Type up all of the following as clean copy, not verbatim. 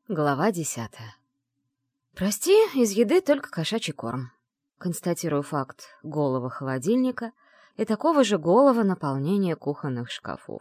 Глава 10. Прости, из еды только кошачий корм. Констатирую факт голого холодильника и такого же голого наполнения кухонных шкафов.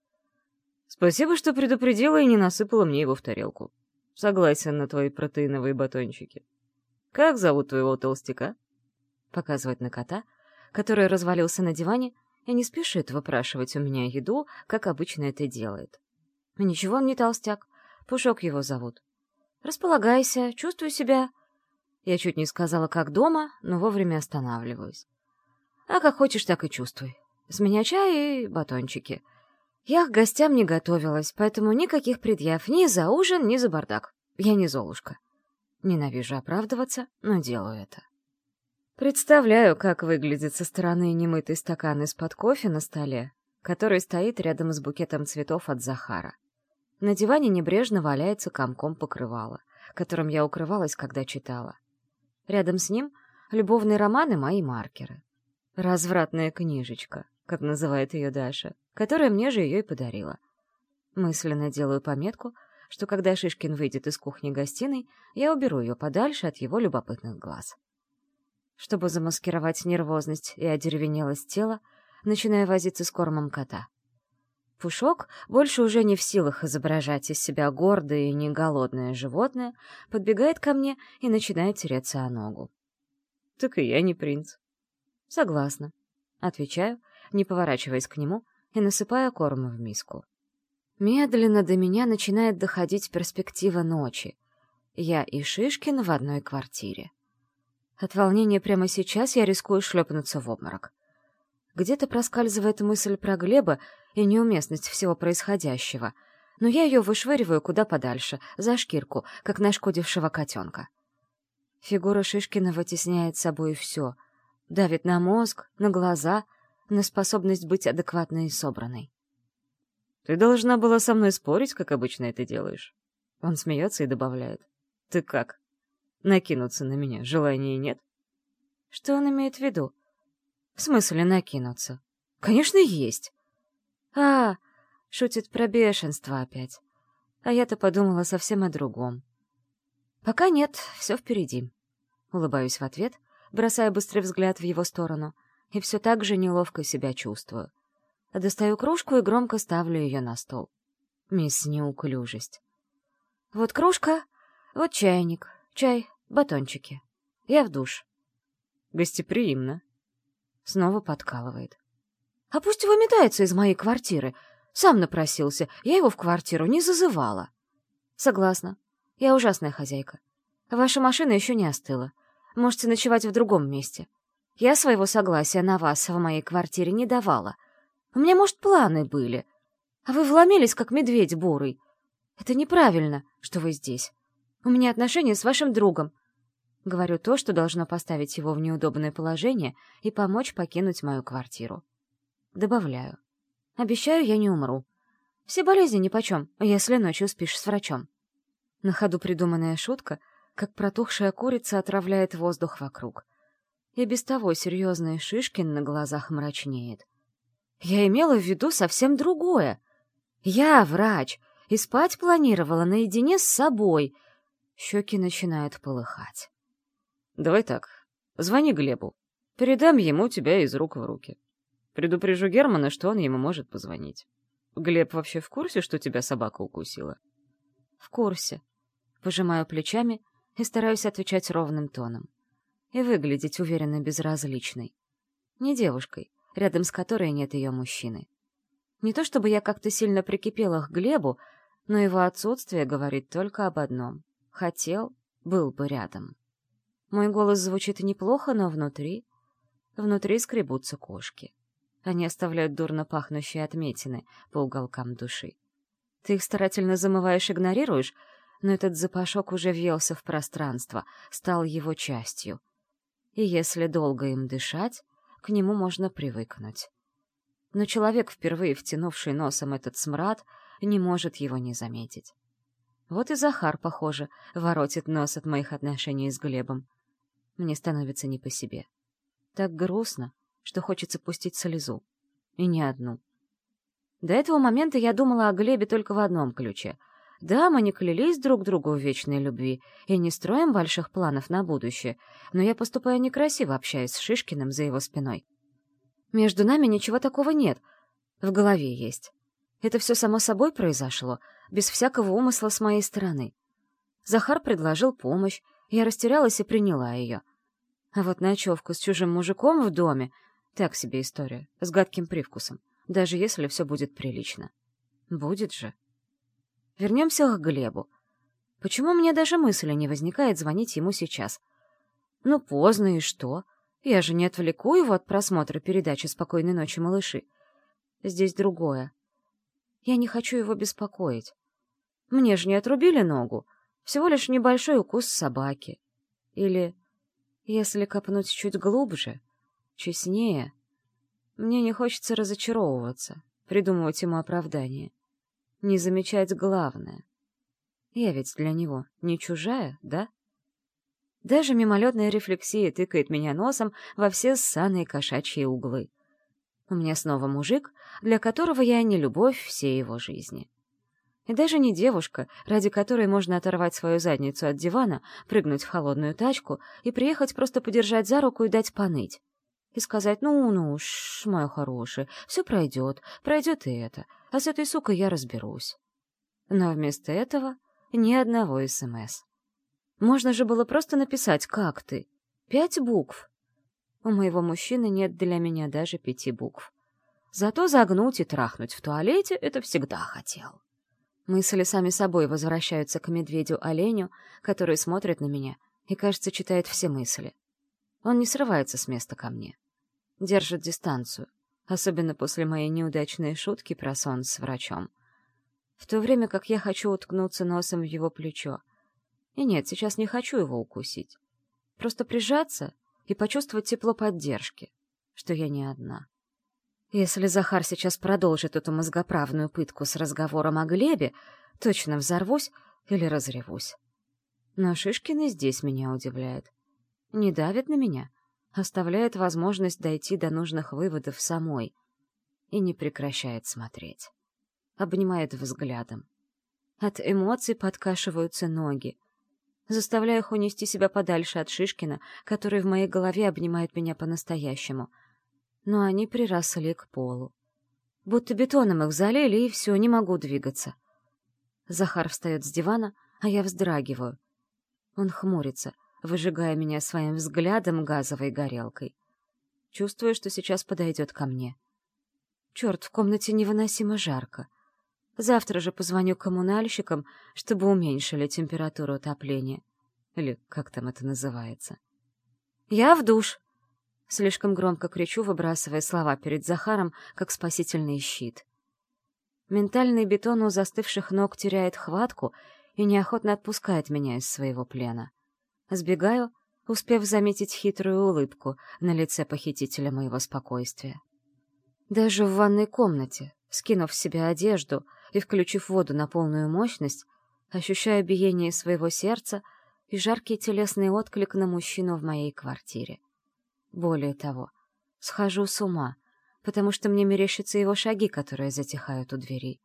Спасибо, что предупредила и не насыпала мне его в тарелку. Согласен на твои протеиновые батончики. Как зовут твоего толстяка? Показывает на кота, который развалился на диване и не спешит выпрашивать у меня еду, как обычно это делает. Ничего он не толстяк. Пушок его зовут. Располагайся, чувствую себя... Я чуть не сказала, как дома, но вовремя останавливаюсь. А как хочешь, так и чувствуй. С меня чай и батончики. Я к гостям не готовилась, поэтому никаких предъяв ни за ужин, ни за бардак. Я не Золушка. Ненавижу оправдываться, но делаю это. Представляю, как выглядит со стороны немытый стакан из-под кофе на столе, который стоит рядом с букетом цветов от Захара. На диване небрежно валяется комком покрывало, которым я укрывалась, когда читала. Рядом с ним любовный роман и мои маркеры. Развратная книжечка, как называет ее Даша, которая мне же ее и подарила. Мысленно делаю пометку, что когда Шишкин выйдет из кухни-гостиной, я уберу ее подальше от его любопытных глаз. Чтобы замаскировать нервозность и одеревенелость тела, начинаю возиться с кормом кота. Пушок, больше уже не в силах изображать из себя гордое и неголодное животное, подбегает ко мне и начинает тереться о ногу. «Так и я не принц». «Согласна», — отвечаю, не поворачиваясь к нему и насыпая корм в миску. Медленно до меня начинает доходить перспектива ночи. Я и Шишкин в одной квартире. От волнения прямо сейчас я рискую шлепнуться в обморок. Где-то проскальзывает мысль про Глеба и неуместность всего происходящего, но я ее вышвыриваю куда подальше, за шкирку, как нашкодившего котенка. Фигура Шишкина вытесняет собой все, давит на мозг, на глаза, на способность быть адекватной и собранной. «Ты должна была со мной спорить, как обычно это делаешь». Он смеется и добавляет. «Ты как? Накинуться на меня желания нет?» Что он имеет в виду? В смысле накинуться? Конечно, есть. Шутит про бешенство опять. А я-то подумала совсем о другом. Пока нет, все впереди. Улыбаюсь в ответ, бросая быстрый взгляд в его сторону, и все так же неловко себя чувствую. Достаю кружку и громко ставлю ее на стол. Мисс Неуклюжесть. Вот кружка, вот чайник, чай, батончики. Я в душ. Гостеприимно. Снова подкалывает. А пусть выметается из моей квартиры. Сам напросился, я его в квартиру не зазывала. Согласна. Я ужасная хозяйка. Ваша машина еще не остыла. Можете ночевать в другом месте. Я своего согласия на вас в моей квартире не давала. У меня, может, планы были. А вы вломились, как медведь бурый. Это неправильно, что вы здесь. У меня отношения с вашим другом. Говорю то, что должно поставить его в неудобное положение и помочь покинуть мою квартиру. Добавляю. Обещаю, я не умру. Все болезни нипочем, если ночью спишь с врачом. На ходу придуманная шутка, как протухшая курица отравляет воздух вокруг. И без того серьезный Шишкин на глазах мрачнеет. Я имела в виду совсем другое. Я врач, и спать планировала наедине с собой. Щеки начинают полыхать. Давай так, звони Глебу. Передам ему тебя из рук в руки. Предупрежу Германа, что он ему может позвонить. Глеб вообще в курсе, что тебя собака укусила? В курсе. Пожимаю плечами и стараюсь отвечать ровным тоном. И выглядеть уверенно безразличной. Не девушкой, рядом с которой нет ее мужчины. Не то чтобы я как-то сильно прикипела к Глебу, но его отсутствие говорит только об одном. Хотел, был бы рядом. Мой голос звучит неплохо, но внутри скребутся кошки. Они оставляют дурно пахнущие отметины по уголкам души. Ты их старательно замываешь, игнорируешь, но этот запашок уже въелся в пространство, стал его частью. И если долго им дышать, к нему можно привыкнуть. Но человек, впервые втянувший носом этот смрад, не может его не заметить. Вот и Захар, похоже, воротит нос от моих отношений с Глебом. Мне становится не по себе. Так грустно, что хочется пустить слезу. И не одну. До этого момента я думала о Глебе только в одном ключе. Да, мы не клялись друг другу в вечной любви и не строим больших планов на будущее, но я поступаю некрасиво, общаясь с Шишкиным за его спиной. Между нами ничего такого нет, в голове есть. Это все само собой произошло, без всякого умысла с моей стороны. Захар предложил помощь, я растерялась и приняла ее. А вот ночевку с чужим мужиком в доме — так себе история, с гадким привкусом, даже если все будет прилично. Будет же. Вернемся к Глебу. Почему мне даже мысли не возникает звонить ему сейчас? Ну, поздно, и что? Я же не отвлеку его от просмотра передачи «Спокойной ночи, малыши». Здесь другое. Я не хочу его беспокоить. Мне же не отрубили ногу, всего лишь небольшой укус собаки. Или, если копнуть чуть глубже, честнее, мне не хочется разочаровываться, придумывать ему оправдание. Не замечать главное. Я ведь для него не чужая, да? Даже мимолетная рефлексия тыкает меня носом во все ссаные кошачьи углы. У меня снова мужик, для которого я не любовь всей его жизни. И даже не девушка, ради которой можно оторвать свою задницу от дивана, прыгнуть в холодную тачку и приехать просто подержать за руку и дать поныть. И сказать: ну, мой хороший, все пройдет, пройдет и это, а с этой сукой я разберусь. Но вместо этого ни одного СМС. Можно же было просто написать: «Как ты?» 5 букв. У моего мужчины нет для меня даже 5 букв. Зато загнуть и трахнуть в туалете — это всегда хотел. Мысли сами собой возвращаются к медведю-оленю, который смотрит на меня и, кажется, читает все мысли. Он не срывается с места ко мне. Держит дистанцию, особенно после моей неудачной шутки про сон с врачом. В то время как я хочу уткнуться носом в его плечо. И нет, сейчас не хочу его укусить. Просто прижаться и почувствовать тепло поддержки, что я не одна. Если Захар сейчас продолжит эту мозгоправную пытку с разговором о Глебе, точно взорвусь или разревусь. Но Шишкин и здесь меня удивляет. Не давит на меня, оставляет возможность дойти до нужных выводов самой и не прекращает смотреть. Обнимает взглядом. От эмоций подкашиваются ноги. Заставляю их унести себя подальше от Шишкина, который в моей голове обнимает меня по-настоящему. Но они приросли к полу. Будто бетоном их залили, и все, не могу двигаться. Захар встает с дивана, а я вздрагиваю. Он хмурится, выжигая меня своим взглядом газовой горелкой. Чувствую, что сейчас подойдет ко мне. Черт, в комнате невыносимо жарко. Завтра же позвоню коммунальщикам, чтобы уменьшили температуру отопления. Или как там это называется. «Я в душ!» Слишком громко кричу, выбрасывая слова перед Захаром, как спасительный щит. Ментальный бетон у застывших ног теряет хватку и неохотно отпускает меня из своего плена. Сбегаю, успев заметить хитрую улыбку на лице похитителя моего спокойствия. Даже в ванной комнате, скинув с себя одежду и включив воду на полную мощность, ощущаю биение своего сердца и жаркий телесный отклик на мужчину в моей квартире. Более того, схожу с ума, потому что мне мерещатся его шаги, которые затихают у двери.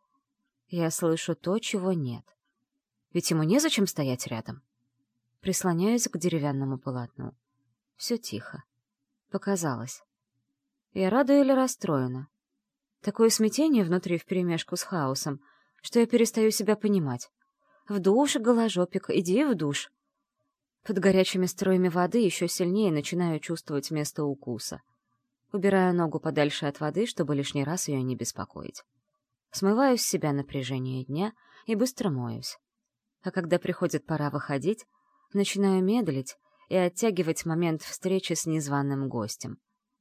Я слышу то, чего нет. Ведь ему незачем стоять рядом. Прислоняюсь к деревянному полотну. Все тихо. Показалось. Я рада или расстроена? Такое смятение внутри вперемешку с хаосом, что я перестаю себя понимать. В душ, голожопик, иди в душ. Под горячими струями воды еще сильнее начинаю чувствовать место укуса. Убираю ногу подальше от воды, чтобы лишний раз ее не беспокоить. Смываю с себя напряжение дня и быстро моюсь. А когда приходит пора выходить, начинаю медлить и оттягивать момент встречи с незваным гостем.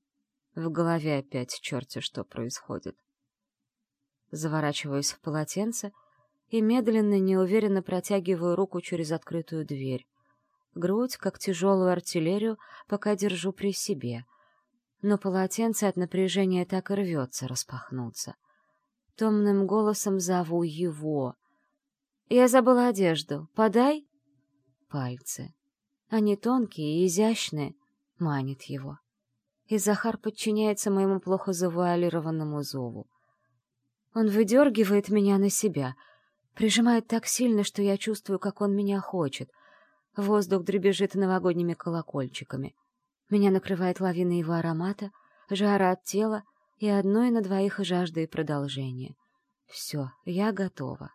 В голове опять черти что происходит. Заворачиваюсь в полотенце и медленно, неуверенно протягиваю руку через открытую дверь. Грудь, как тяжелую артиллерию, пока держу при себе. Но полотенце от напряжения так и рвется распахнуться. Томным голосом зову его. «Я забыла одежду. Подай?» Пальцы. Они тонкие и изящные, манит его. И Захар подчиняется моему плохо завуалированному зову. Он выдергивает меня на себя, Прижимает так сильно, что я чувствую, как он меня хочет. Воздух дребезжит новогодними колокольчиками. Меня накрывает лавина его аромата, жара от тела и одной на двоих жажды и продолжения. Все, я готова.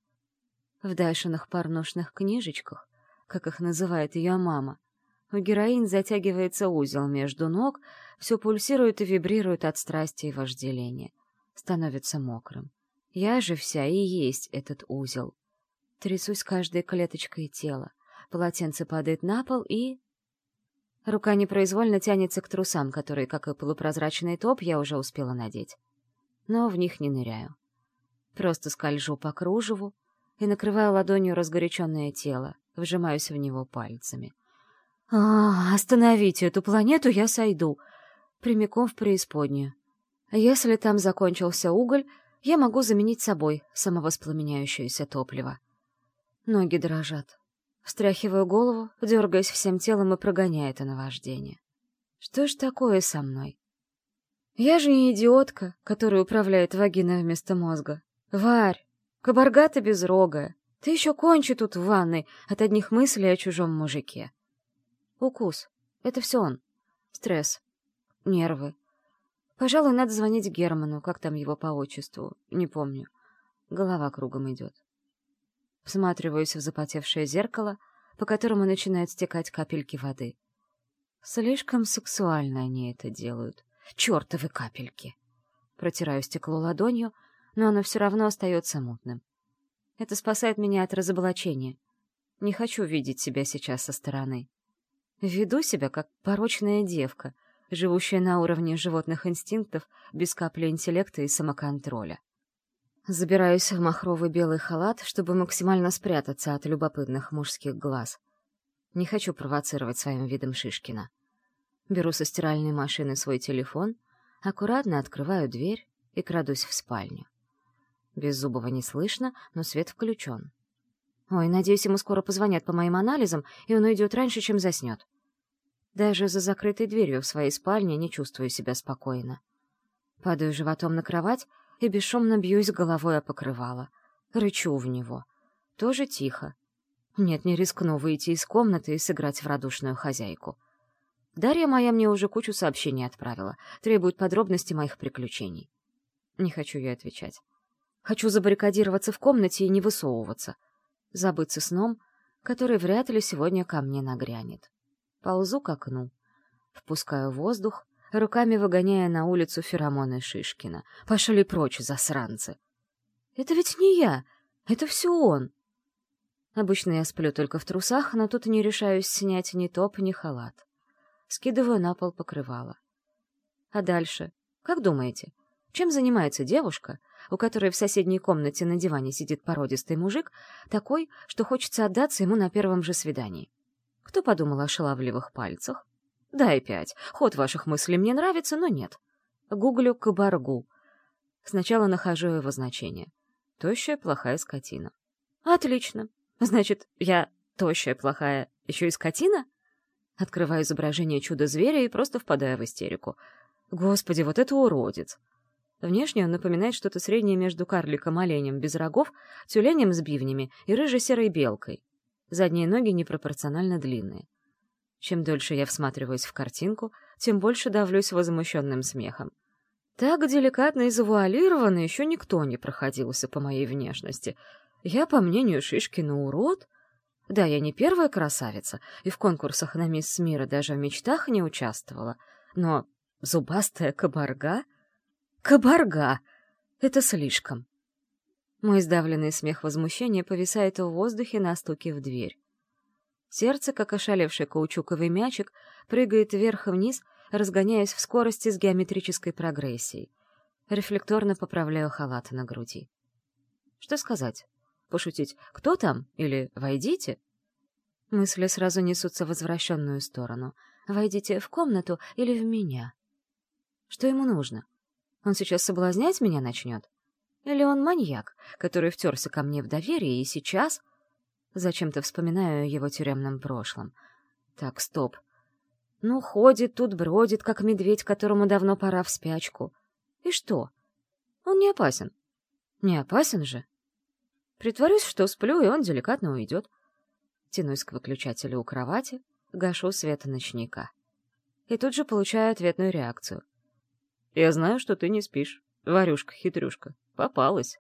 В Дашиных порнушных книжечках, как их называет ее мама, у героинь затягивается узел между ног, все пульсирует и вибрирует от страсти и вожделения. Становится мокрым. Я же вся и есть этот узел. Трясусь каждой клеточкой тела. Полотенце падает на пол и... Рука непроизвольно тянется к трусам, которые, как и полупрозрачный топ, я уже успела надеть. Но в них не ныряю. Просто скольжу по кружеву и накрываю ладонью разгоряченное тело, вжимаюсь в него пальцами. Остановите эту планету, я сойду. Прямиком в преисподнюю. Если там закончился уголь, я могу заменить собой самовоспламеняющееся топливо. Ноги дрожат. Встряхиваю голову, дергаясь всем телом и прогоняя это наваждение. Что ж такое со мной? Я же не идиотка, которая управляет вагиной вместо мозга. Варь, кабарга ты безрогая. Ты еще кончи тут в ванной от одних мыслей о чужом мужике. Укус. Это все он. Стресс. Нервы. Пожалуй, надо звонить Герману, как там его по отчеству, не помню. Голова кругом идет. Всматриваюсь в запотевшее зеркало, по которому начинают стекать капельки воды. Слишком сексуально они это делают. Чёртовы капельки! Протираю стекло ладонью, но оно все равно остается мутным. Это спасает меня от разоблачения. Не хочу видеть себя сейчас со стороны. Веду себя как порочная девка, живущая на уровне животных инстинктов, без капли интеллекта и самоконтроля. Забираюсь в махровый белый халат, чтобы максимально спрятаться от любопытных мужских глаз. Не хочу провоцировать своим видом Шишкина. Беру со стиральной машины свой телефон, аккуратно открываю дверь и крадусь в спальню. Беззубова не слышно, но свет включен. Ой, надеюсь, ему скоро позвонят по моим анализам, и он уйдет раньше, чем заснет. Даже за закрытой дверью в своей спальне не чувствую себя спокойно. Падаю животом на кровать и бесшумно бьюсь головой о покрывало. Рычу в него. Тоже тихо. Нет, не рискну выйти из комнаты и сыграть в радушную хозяйку. Дарья моя мне уже кучу сообщений отправила, требует подробностей моих приключений. Не хочу ей отвечать. Хочу забаррикадироваться в комнате и не высовываться. Забыться сном, который вряд ли сегодня ко мне нагрянет. Ползу к окну. Впускаю воздух, руками выгоняя на улицу феромоны Шишкина. Пошли прочь, засранцы. Это ведь не я, это все он. Обычно я сплю только в трусах, но тут не решаюсь снять ни топ, ни халат. Скидываю на пол покрывало. А дальше? Как думаете, чем занимается девушка, у которой в соседней комнате на диване сидит породистый мужик, такой, что хочется отдаться ему на первом же свидании? Кто подумал о шаловливых пальцах? Дай 5. Ход ваших мыслей мне нравится, но нет. Гуглю кабаргу. Сначала нахожу его значение. Тощая, плохая скотина. Отлично. Значит, я тощая, плохая, еще и скотина? Открываю изображение чудо-зверя и просто впадаю в истерику. Господи, вот это уродец! Внешне он напоминает что-то среднее между карликом-оленем без рогов, тюленем с бивнями и рыжей-серой белкой. Задние ноги непропорционально длинные. Чем дольше я всматриваюсь в картинку, тем больше давлюсь возмущенным смехом. Так деликатно и завуалированно еще никто не проходился по моей внешности. Я, по мнению Шишкина, урод? Да, я не первая красавица, и в конкурсах на мисс мира даже в мечтах не участвовала. Но зубастая кабарга? Кабарга! Это слишком. Мой сдавленный смех возмущения повисает в воздухе на стуке в дверь. Сердце, как ошалевший каучуковый мячик, прыгает вверх и вниз, разгоняясь в скорости с геометрической прогрессией. Рефлекторно поправляю халат на груди. Что сказать? Пошутить «Кто там?» или «Войдите?» Мысли сразу несутся в возвращенную сторону. «Войдите в комнату или в меня?» Что ему нужно? Он сейчас соблазнять меня начнет? Или он маньяк, который втерся ко мне в доверие и сейчас... Зачем-то вспоминаю о его тюремном прошлом. Так, стоп. Ну, ходит тут, бродит, как медведь, которому давно пора в спячку. И что? Он не опасен. Не опасен же? Притворюсь, что сплю, и он деликатно уйдет. Тянусь к выключателю у кровати, гашу свет ночника. И тут же получаю ответную реакцию. «Я знаю, что ты не спишь. Варюшка-хитрюшка. Попалась».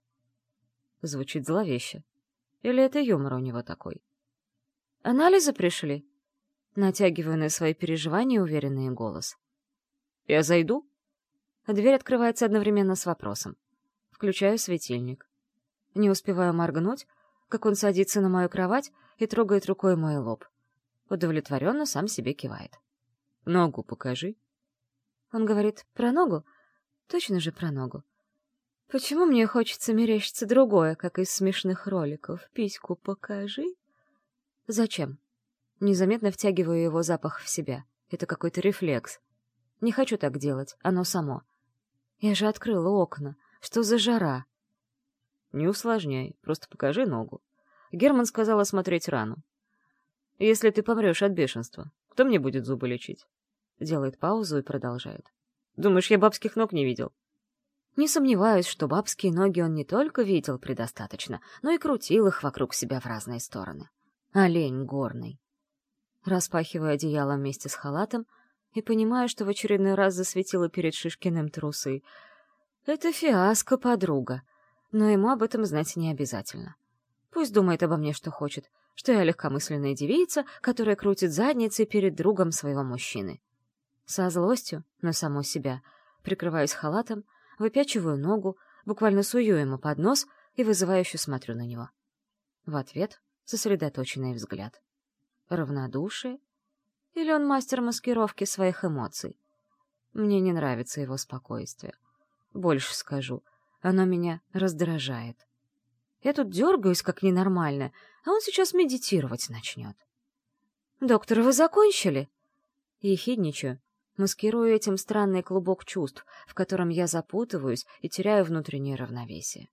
Звучит зловеще. Или это юмор у него такой? «Анализы пришли?» Натягиваю на свои переживания уверенный голос. «Я зайду?» Дверь открывается одновременно с вопросом. Включаю светильник. Не успеваю моргнуть, как он садится на мою кровать и трогает рукой мой лоб. Удовлетворенно сам себе кивает. «Ногу покажи». Он говорит: «Про ногу? Точно же про ногу. Почему мне хочется мерещиться другое, как из смешных роликов? Письку покажи». «Зачем?» Незаметно втягиваю его запах в себя. Это какой-то рефлекс. Не хочу так делать, оно само. Я же открыла окна. Что за жара? «Не усложняй, просто покажи ногу. Герман сказал осмотреть рану. Если ты помрешь от бешенства, кто мне будет зубы лечить?» Делает паузу и продолжает. «Думаешь, я бабских ног не видел?» Не сомневаюсь, что бабские ноги он не только видел предостаточно, но и крутил их вокруг себя в разные стороны. Олень горный. Распахиваю одеяло вместе с халатом и понимаю, что в очередной раз засветила перед Шишкиным трусы. Это фиаско, подруга. Но ему об этом знать не обязательно. Пусть думает обо мне, что хочет, что я легкомысленная девица, которая крутит задницей перед другом своего мужчины. Со злостью на саму себя прикрываюсь халатом, выпячиваю ногу, буквально сую ему под нос и вызывающе смотрю на него. В ответ сосредоточенный взгляд. Равнодушие? Или он мастер маскировки своих эмоций? Мне не нравится его спокойствие. Больше скажу, оно меня раздражает. Я тут дергаюсь, как ненормальная, а он сейчас медитировать начнет. «Доктор, вы закончили?» Ехидничаю, маскирую этим странный клубок чувств, в котором я запутываюсь и теряю внутреннее равновесие.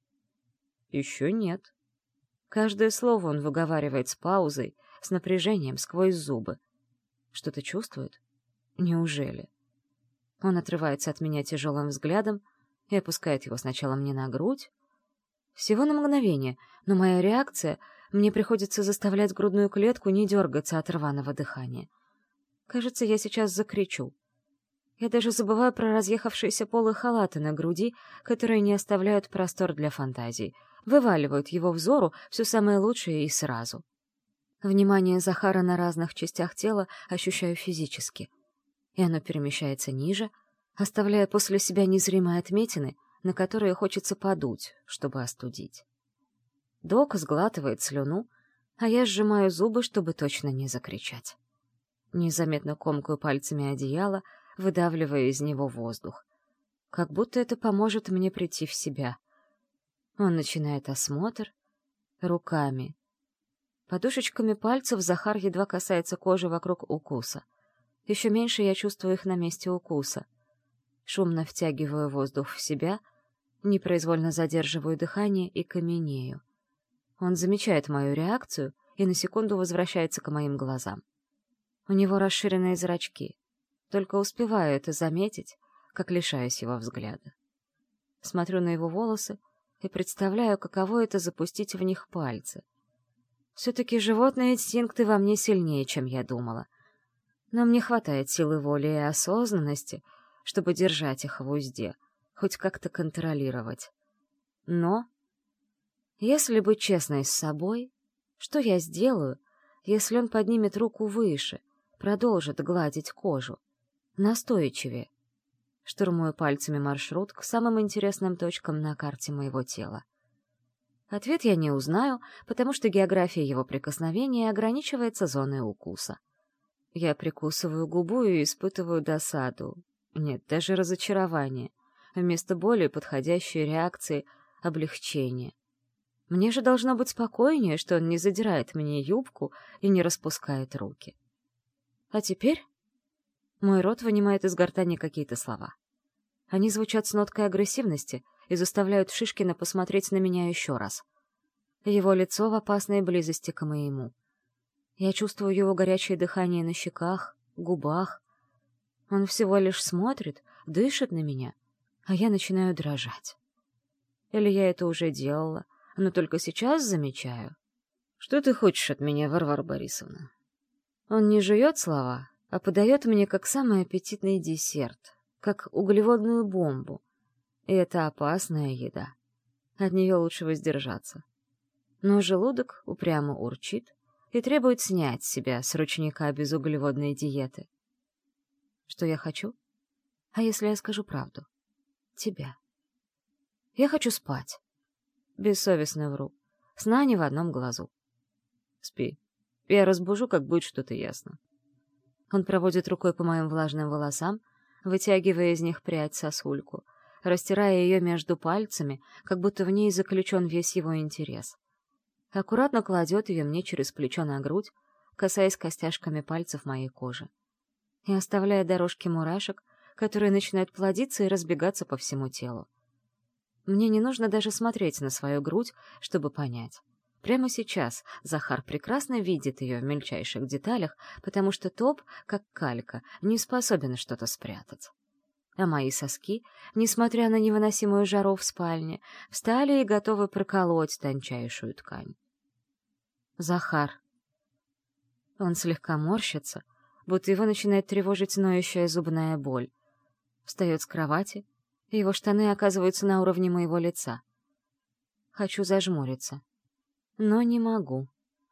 «Еще нет». Каждое слово он выговаривает с паузой, с напряжением, сквозь зубы. Что-то чувствует? Неужели? Он отрывается от меня тяжелым взглядом и опускает его сначала мне на грудь. Всего на мгновение, но моя реакция — мне приходится заставлять грудную клетку не дергаться от рваного дыхания. Кажется, я сейчас закричу. Я даже забываю про разъехавшиеся полы халата на груди, которые не оставляют простор для фантазий, вываливают его взору все самое лучшее и сразу. Внимание Захара на разных частях тела ощущаю физически, и оно перемещается ниже, оставляя после себя незримые отметины, на которые хочется подуть, чтобы остудить. Док сглатывает слюну, а я сжимаю зубы, чтобы точно не закричать. Незаметно комкаю пальцами одеяло, выдавливая из него воздух. Как будто это поможет мне прийти в себя. Он начинает осмотр руками. Подушечками пальцев Захар едва касается кожи вокруг укуса. Еще меньше я чувствую их на месте укуса. Шумно втягиваю воздух в себя, непроизвольно задерживаю дыхание и каменею. Он замечает мою реакцию и на секунду возвращается к моим глазам. У него расширенные зрачки. Только успеваю это заметить, как лишаюсь его взгляда. Смотрю на его волосы и представляю, каково это запустить в них пальцы. Все-таки животные инстинкты во мне сильнее, чем я думала. Но мне хватает силы воли и осознанности, чтобы держать их в узде, хоть как-то контролировать. Но, если быть честной с собой, что я сделаю, если он поднимет руку выше, продолжит гладить кожу, настойчивее? Штурмую пальцами маршрут к самым интересным точкам на карте моего тела. Ответ я не узнаю, потому что география его прикосновения ограничивается зоной укуса. Я прикусываю губу и испытываю досаду. Нет, даже разочарование. Вместо более подходящей реакции — облегчение. Мне же должно быть спокойнее, что он не задирает мне юбку и не распускает руки. А теперь мой рот вынимает из гортани какие-то слова. Они звучат с ноткой агрессивности и заставляют Шишкина посмотреть на меня еще раз. Его лицо в опасной близости к моему. Я чувствую его горячее дыхание на щеках, губах. Он всего лишь смотрит, дышит на меня, а я начинаю дрожать. Или я это уже делала, Но только сейчас замечаю. Что ты хочешь от меня, Варвара Борисовна? Он не жует слова, а подает мне как самый аппетитный десерт, как углеводную бомбу. И это опасная еда. От нее лучше воздержаться. Но желудок упрямо урчит и требует снять себя с ручника безуглеводной диеты. Что я хочу? А если я скажу правду? Тебя. Я хочу спать. Бессовестно вру. Сна ни в одном глазу. Спи. Я разбужу, как будет что-то ясно. Он проводит рукой по моим влажным волосам, вытягивая из них прядь сосульку, растирая ее между пальцами, как будто в ней заключен весь его интерес. Аккуратно кладет ее мне через плечо на грудь, касаясь костяшками пальцев моей кожи. И оставляя дорожки мурашек, которые начинают плодиться и разбегаться по всему телу. Мне не нужно даже смотреть на свою грудь, чтобы понять. Прямо сейчас Захар прекрасно видит ее в мельчайших деталях, потому что топ, как калька, не способен что-то спрятать. А мои соски, несмотря на невыносимую жару в спальне, встали и готовы проколоть тончайшую ткань. Захар. Он слегка морщится, будто его начинает тревожить ноющая зубная боль. Встает с кровати, и его штаны оказываются на уровне моего лица. Хочу зажмуриться. Но не могу.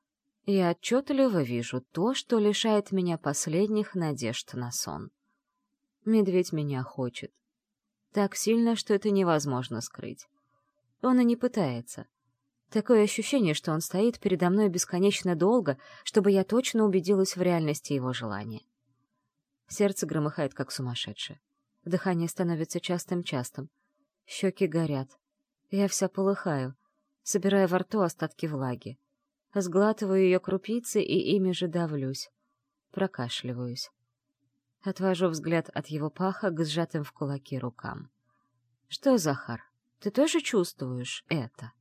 Я отчетливо вижу то, что лишает меня последних надежд на сон. Медведь меня хочет. Так сильно, что это невозможно скрыть. Он и не пытается. Такое ощущение, что он стоит передо мной бесконечно долго, чтобы я точно убедилась в реальности его желания. Сердце громыхает, как сумасшедшее. Дыхание становится частым-частым. Щеки горят. Я вся полыхаю, собирая во рту остатки влаги. Сглатываю ее крупицы и ими же давлюсь. Прокашливаюсь. Отвожу взгляд от его паха к сжатым в кулаки рукам. Что, Захар, ты тоже чувствуешь это?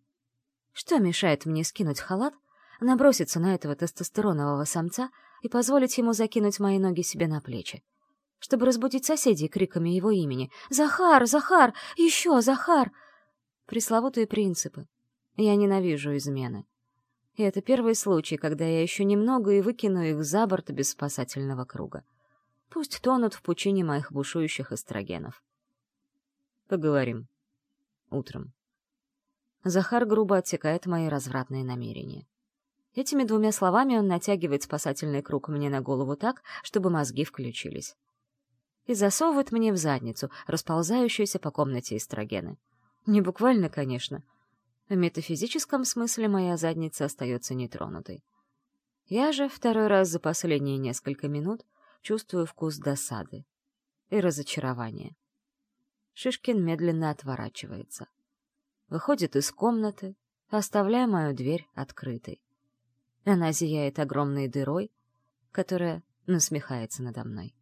Что мешает мне скинуть халат, наброситься на этого тестостеронового самца и позволить ему закинуть мои ноги себе на плечи? Чтобы разбудить соседей криками его имени. «Захар! Захар! Еще Захар!» Пресловутые принципы. Я ненавижу измены. И это первый случай, когда я еще немного и выкину их за борт без спасательного круга. Пусть тонут в пучине моих бушующих эстрогенов. Поговорим. Утром. Захар грубо отсекает мои развратные намерения. Этими двумя словами он натягивает спасательный круг мне на голову так, чтобы мозги включились. И засовывает мне в задницу расползающиеся по комнате эстрогены. Не буквально, конечно. В метафизическом смысле моя задница остается нетронутой. Я же второй раз за последние несколько минут чувствую вкус досады и разочарования. Шишкин медленно отворачивается. Выходит из комнаты, оставляя мою дверь открытой. Она зияет огромной дырой, которая насмехается надо мной.